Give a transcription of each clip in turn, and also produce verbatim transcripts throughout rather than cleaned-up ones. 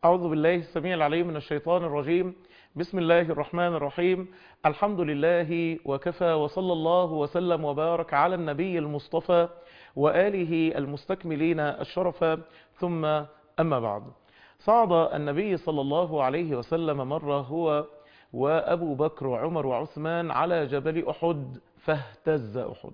أعوذ بالله السميع العليم من الشيطان الرجيم. بسم الله الرحمن الرحيم. الحمد لله وكفى، وصلى الله وسلم وبارك على النبي المصطفى وآله المستكملين الشرف، ثم أما بعد. صعد النبي صلى الله عليه وسلم مرة هو وأبو بكر وعمر وعثمان على جبل أحد، فاهتز أحد.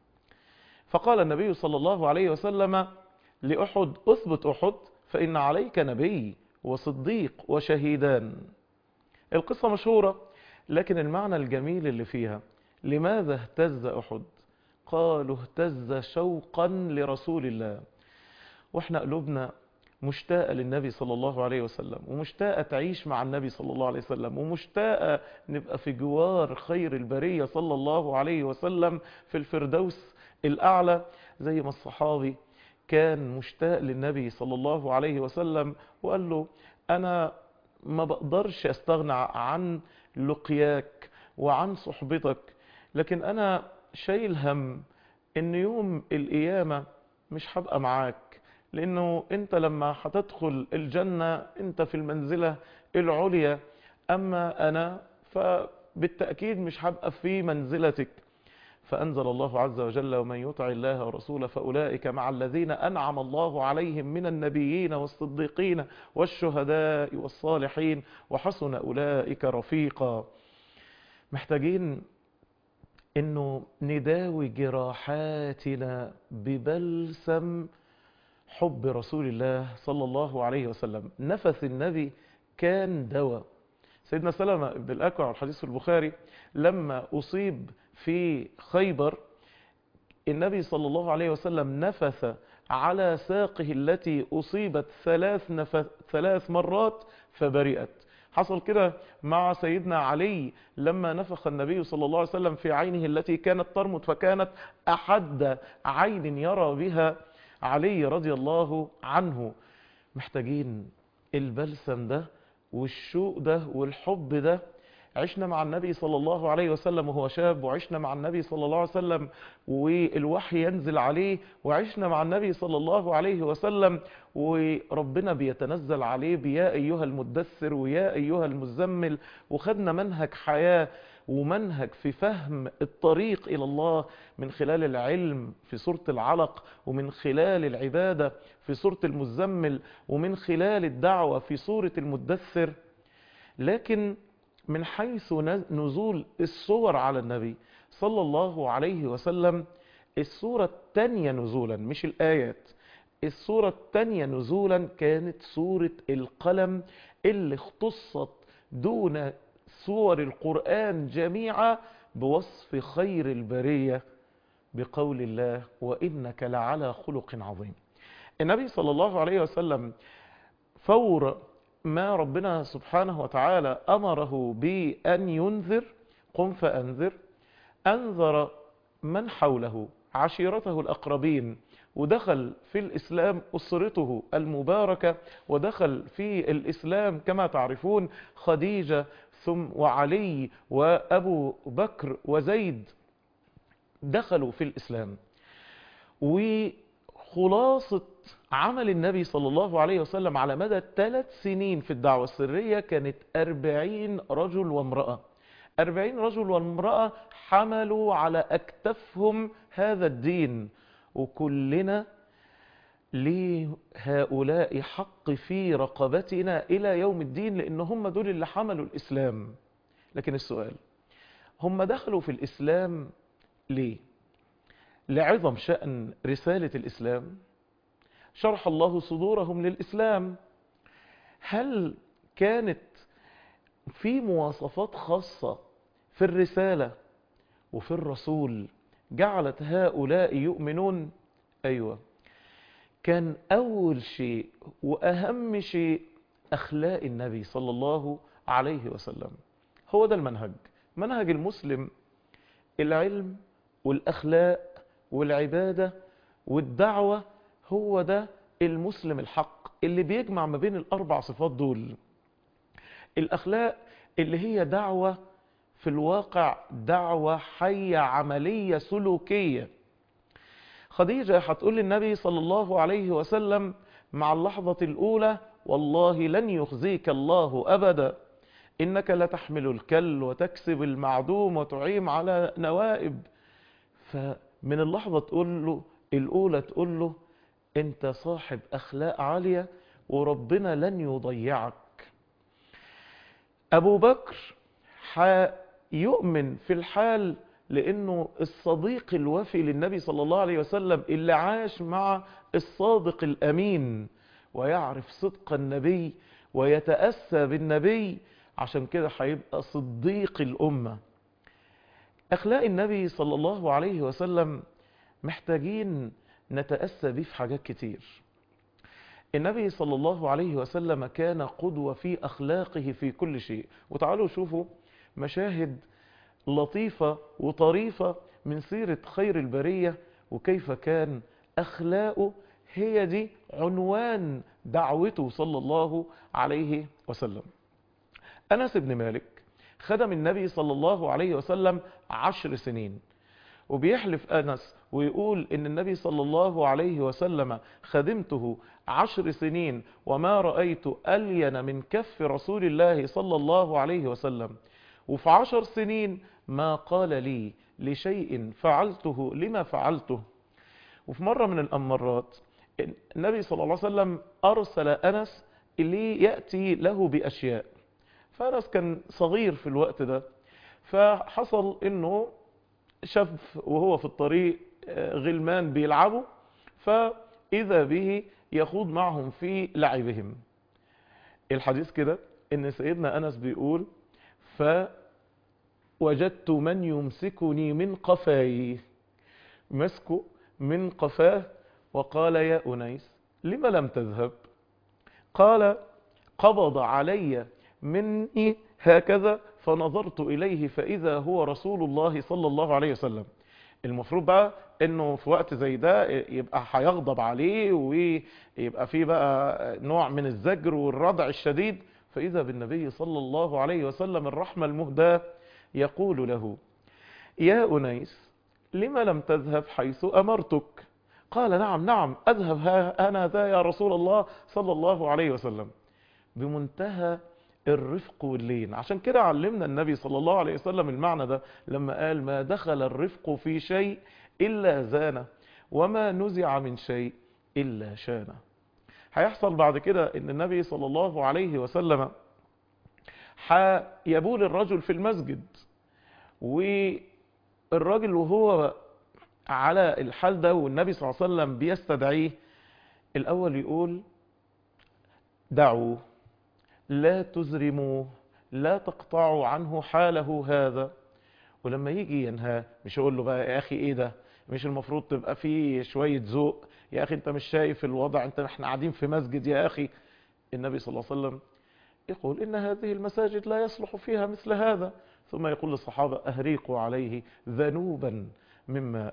فقال النبي صلى الله عليه وسلم لأحد: أثبت أحد فإن عليك نبي وصديق وشهيدان. القصة مشهورة، لكن المعنى الجميل اللي فيها: لماذا اهتز أحد؟ قالوا اهتز شوقا لرسول الله. واحنا قلوبنا مشتاقة للنبي صلى الله عليه وسلم، ومشتاقة تعيش مع النبي صلى الله عليه وسلم، ومشتاقة نبقى في جوار خير البرية صلى الله عليه وسلم في الفردوس الأعلى، زي ما الصحابي كان مشتاق للنبي صلى الله عليه وسلم وقال له: أنا ما بقدرش استغنى عن لقياك وعن صحبتك، لكن أنا شايل هم إن يوم القيامة مش هبقى معاك، لأنه أنت لما هتدخل الجنة أنت في المنزلة العليا، أما أنا فبالتأكيد مش هبقى في منزلتك. فأنزل الله عز وجل: ومن يطع الله ورسوله فأولئك مع الذين أنعم الله عليهم من النبيين والصديقين والشهداء والصالحين وحسن أولئك رفيقا. محتاجين إنه نداوي جراحاتنا ببلسم حب رسول الله صلى الله عليه وسلم. نفس النبي كان دواء. سيدنا سلمة بن الأكوع، الحديث في البخاري، لما أصيب في خيبر النبي صلى الله عليه وسلم نفث على ساقه التي أصيبت ثلاث, نفث ثلاث مرات فبرئت. حصل كده مع سيدنا علي لما نفخ النبي صلى الله عليه وسلم في عينه التي كانت ترمد، فكانت أحد عين يرى بها علي رضي الله عنه. محتاجين البلسم ده والشوق ده والحب ده. عشنا مع النبي صلى الله عليه وسلم وهو شاب، وعشنا مع النبي صلى الله عليه وسلم والوحي ينزل عليه، وعشنا مع النبي صلى الله عليه وسلم وربنا بيتنزل عليه بيا أيها المدثر ويا أيها المزمل، وخدنا منهج حياة ومنهج في فهم الطريق إلى الله من خلال العلم في سورة العلق، ومن خلال العبادة في سورة المزمل، ومن خلال الدعوة في سورة المدثر. لكن من حيث نزول الصور على النبي صلى الله عليه وسلم، الصورة الثانية نزولا مش الآيات، الصورة الثانية نزولا كانت سورة القلم، اللي اختصت دون سور القرآن جميعا بوصف خير البرية بقول الله: وإنك لعلى خلق عظيم. النبي صلى الله عليه وسلم فور ما ربنا سبحانه وتعالى أمره بأن ينذر، قم فأنذر، أنذر من حوله عشيرته الأقربين، ودخل في الإسلام أسرته المباركة، ودخل في الإسلام كما تعرفون خديجة ثم وعلي وأبو بكر وزيد دخلوا في الإسلام. وخلاصة عمل النبي صلى الله عليه وسلم على مدى ثلاث سنين في الدعوة السرية كانت أربعين رجل وامرأة. أربعين رجل وامرأة حملوا على أكتافهم هذا الدين، وكلنا لهؤلاء حق في رقبتنا إلى يوم الدين، لأن هم دول اللي حملوا الإسلام. لكن السؤال: هم دخلوا في الإسلام ليه؟ لعظم شأن رسالة الإسلام، شرح الله صدورهم للإسلام. هل كانت في مواصفات خاصة في الرسالة وفي الرسول جعلت هؤلاء يؤمنون؟ أيوة، كان أول شيء وأهم شيء أخلاق النبي صلى الله عليه وسلم. هو ده المنهج، منهج المسلم: العلم والأخلاق والعبادة والدعوة. هو ده المسلم الحق اللي بيجمع ما بين الأربع صفات دول. الأخلاق اللي هي دعوة في الواقع، دعوة حية عملية سلوكية. خديجة هتقول للنبي صلى الله عليه وسلم مع اللحظة الأولى: والله لن يخزيك الله أبدا، إنك لتحمل الكل وتكسب المعدوم وتعيم على نوائب. فمن اللحظة تقول له الأولى، تقول له أنت صاحب أخلاق عالية وربنا لن يضيعك. أبو بكر يؤمن في الحال لأنه الصديق الوفي للنبي صلى الله عليه وسلم اللي عاش مع الصادق الأمين ويعرف صدق النبي ويتأسى بالنبي، عشان كده هيبقى صديق الأمة. أخلاق النبي صلى الله عليه وسلم محتاجين نتأسى به في حاجات كتير. النبي صلى الله عليه وسلم كان قدوة في أخلاقه في كل شيء. وتعالوا شوفوا مشاهد لطيفة وطريفة من سيرة خير البرية، وكيف كان أخلاقه هي دي عنوان دعوته صلى الله عليه وسلم. أنس بن مالك خدم النبي صلى الله عليه وسلم عشر سنين، وبيحلف أنس ويقول إن النبي صلى الله عليه وسلم خدمته عشر سنين وما رأيت ألين من كف رسول الله صلى الله عليه وسلم، وفي عشر سنين ما قال لي لشيء فعلته لما فعلته. وفي مرة من الأمرات النبي صلى الله عليه وسلم أرسل أنس اللي يأتي له بأشياء، فأنس كان صغير في الوقت ده، فحصل إنه شاف وهو في الطريق غلمان بيلعبوا، فإذا به يخوض معهم في لعبهم. الحديث كده إن سيدنا أنس بيقول فوجدت من يمسكني من قفاي، مسكه من قفاه وقال يا أنيس لم لم تذهب؟ قال قبض علي مني هكذا فنظرت إليه فإذا هو رسول الله صلى الله عليه وسلم. المفروض بقى انه في وقت زي ده يبقى هيغضب عليه ويبقى فيه بقى نوع من الزجر والردع الشديد، فإذا بالنبي صلى الله عليه وسلم الرحمة المهداة يقول له يا أنيس لما لم تذهب حيث أمرتك؟ قال نعم نعم أذهب ها أنا ذا يا رسول الله صلى الله عليه وسلم، بمنتهى الرفق واللين. عشان كده علمنا النبي صلى الله عليه وسلم المعنى ده لما قال ما دخل الرفق في شيء إلا زانه وما نزع من شيء إلا شانه. هيحصل بعد كده ان النبي صلى الله عليه وسلم هيبول الرجل في المسجد، والراجل وهو على الحال ده والنبي صلى الله عليه وسلم بيستدعيه، الأول يقول دعوه لا تزرموا لا تقطعوا عنه حاله هذا. ولما يجي ينهاه مش يقول له بقى يا أخي إيه ده، مش المفروض تبقى فيه شوية ذوق يا أخي، أنت مش شايف الوضع، أنت احنا قاعدين في مسجد يا أخي. النبي صلى الله عليه وسلم يقول إن هذه المساجد لا يصلح فيها مثل هذا، ثم يقول للصحابة أهريقوا عليه ذنوبا من ماء.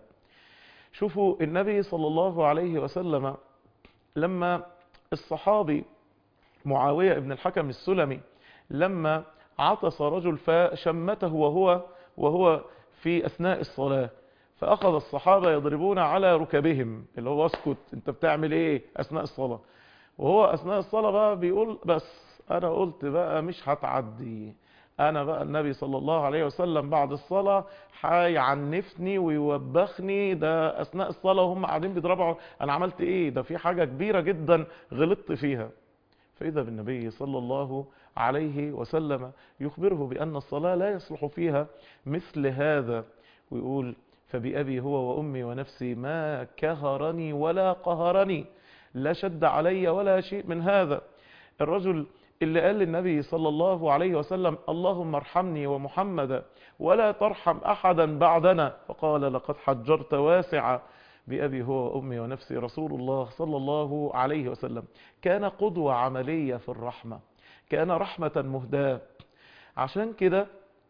شوفوا النبي صلى الله عليه وسلم لما الصحابي معاوية ابن الحكم السلمي لما عطس رجل فشمته وهو وهو في أثناء الصلاة، فأخذ الصحابة يضربون على ركبهم اللي هو اسكت انت بتعمل ايه أثناء الصلاة، وهو أثناء الصلاة بقى بيقول بس أنا قلت بقى مش هتعدي، أنا بقى النبي صلى الله عليه وسلم بعد الصلاة هيعنفني ويوبخني، ده أثناء الصلاة وهم قاعدين بيضربوا، أنا عملت إيه؟ ده في حاجة كبيرة جدا غلطت فيها. فإذا بالنبي صلى الله عليه وسلم يخبره بأن الصلاة لا يصلح فيها مثل هذا، ويقول فبأبي هو وأمي ونفسي ما كهرني ولا قهرني، لا شد علي ولا شيء من هذا. الرجل اللي قال للنبي صلى الله عليه وسلم اللهم ارحمني ومحمدا ولا ترحم أحدا بعدنا، فقال لقد حجرت واسعا. بأبي هو وأمي ونفسي رسول الله صلى الله عليه وسلم كان قدوة عملية في الرحمة، كان رحمة مهداة. عشان كده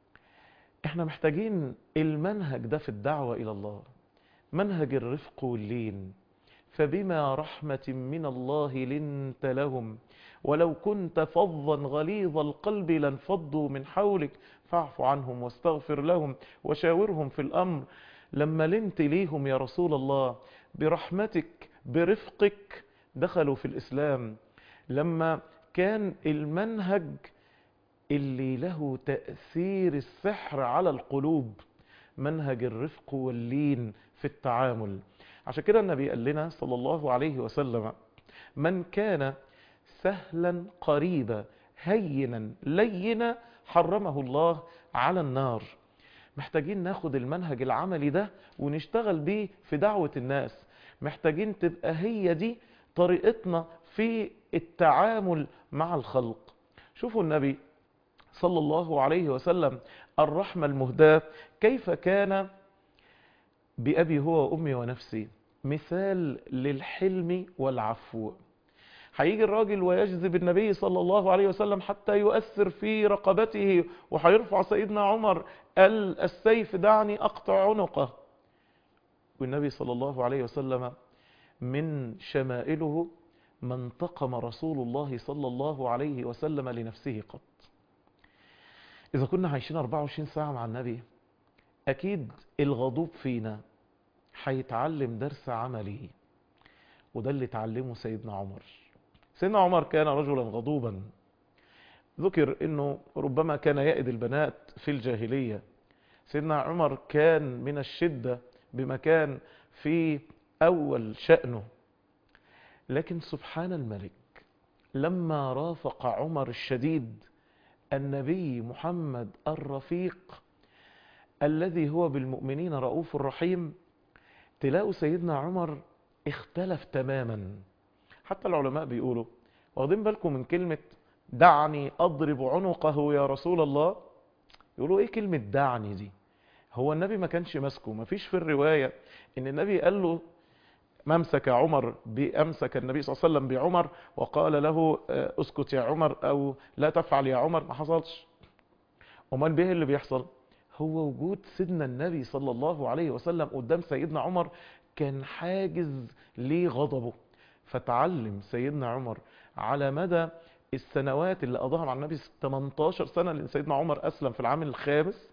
احنا محتاجين المنهج ده في الدعوة إلى الله، منهج الرفق واللين. فبما رحمة من الله لنت لهم ولو كنت فظا غليظ القلب لانفضوا من حولك فاعف عنهم واستغفر لهم وشاورهم في الأمر. لما لنت ليهم يا رسول الله برحمتك برفقك دخلوا في الإسلام، لما كان المنهج اللي له تأثير السحر على القلوب، منهج الرفق واللين في التعامل. عشان كده النبي قال لنا صلى الله عليه وسلم: من كان سهلا قريبا هينا لينا حرمه الله على النار. محتاجين ناخد المنهج العملي ده ونشتغل بيه في دعوة الناس. محتاجين تبقى هي دي طريقتنا في التعامل مع الخلق. شوفوا النبي صلى الله عليه وسلم الرحمة المهداة كيف كان بأبي هو وأمي ونفسي، مثال للحلم والعفو. هيجي الراجل ويجذب النبي صلى الله عليه وسلم حتى يؤثر في رقبته، وهيرفع سيدنا عمر قال: السيف دعني أقطع عنقه. والنبي صلى الله عليه وسلم من شمائله: ما انتقم رسول الله صلى الله عليه وسلم لنفسه قط. إذا كنا عايشين أربعة وعشرين ساعة مع النبي، أكيد الغضوب فينا هيتعلم درس عملي، وده اللي تعلمه سيدنا عمر. سيدنا عمر كان رجلا غضوبا، ذكر انه ربما كان يئد البنات في الجاهلية. سيدنا عمر كان من الشدة بمكان في اول شأنه، لكن سبحان الملك لما رافق عمر الشديد النبي محمد الرفيق الذي هو بالمؤمنين رؤوف رحيم، تلاقوا سيدنا عمر اختلف تماما. حتى العلماء بيقولوا، واخدين بالكم من كلمة دعني أضرب عنقه يا رسول الله؟ يقولوا ايه كلمة دعني دي؟ هو النبي ما كانش ماسكه، ما فيش في الرواية ان النبي قال له ممسك عمر بأمسك النبي صلى الله عليه وسلم بعمر وقال له اسكت يا عمر او لا تفعل يا عمر، ما حصلش. امال بيه اللي بيحصل؟ هو وجود سيدنا النبي صلى الله عليه وسلم قدام سيدنا عمر كان حاجز لغضبه. فتعلم سيدنا عمر على مدى السنوات اللي قضاها مع النبي، ثمانية عشر سنة، لأن سيدنا عمر أسلم في العام الخامس،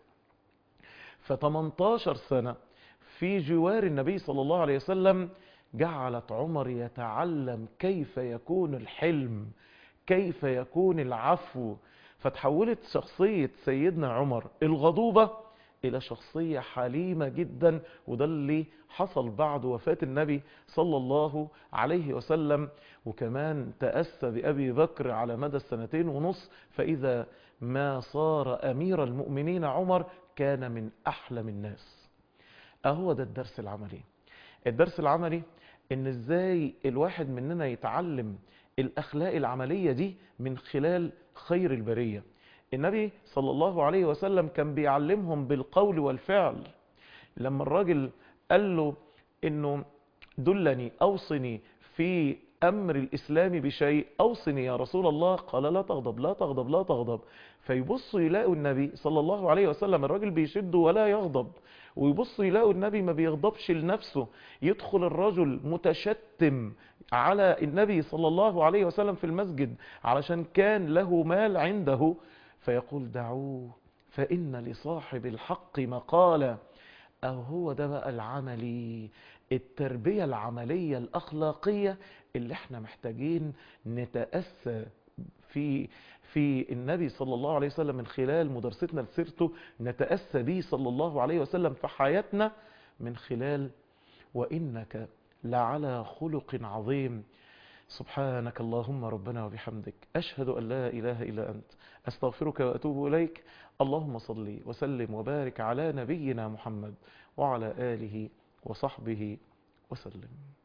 ف ثمانية عشر سنة في جوار النبي صلى الله عليه وسلم جعلت عمر يتعلم كيف يكون الحلم، كيف يكون العفو. فتحولت شخصية سيدنا عمر الغضوبة إلى شخصية حليمة جدا، وده اللي حصل بعد وفاة النبي صلى الله عليه وسلم. وكمان تأسى بأبي بكر على مدى السنتين ونص، فإذا ما صار أمير المؤمنين عمر كان من أحلم الناس. أهو ده الدرس العملي. الدرس العملي إن إزاي الواحد مننا يتعلم الأخلاق العملية دي من خلال خير البرية. النبي صلى الله عليه وسلم كان بيعلمهم بالقول والفعل. لما الراجل قال له إنه دلني أوصني في أمر الإسلام بشيء، أوصني يا رسول الله، قال لا تغضب لا تغضب لا تغضب. فيبصوا يلاقوا النبي صلى الله عليه وسلم الراجل بيشده ولا يغضب، ويبصوا يلاقوا النبي ما بيغضبش لنفسه. يدخل الرجل متشتم على النبي صلى الله عليه وسلم في المسجد علشان كان له مال عنده، فيقول دعوه فإن لصاحب الحق مقالة. أو هو ده بقى العملي، التربية العملية الأخلاقية اللي احنا محتاجين نتأسى في في النبي صلى الله عليه وسلم من خلال مدرستنا لسيرته، نتأسى به صلى الله عليه وسلم في حياتنا من خلال وإنك لعلى خلق عظيم. سبحانك اللهم ربنا وبحمدك، أشهد أن لا إله إلا أنت، أستغفرك وأتوب إليك. اللهم صل وسلم وبارك على نبينا محمد وعلى آله وصحبه وسلم.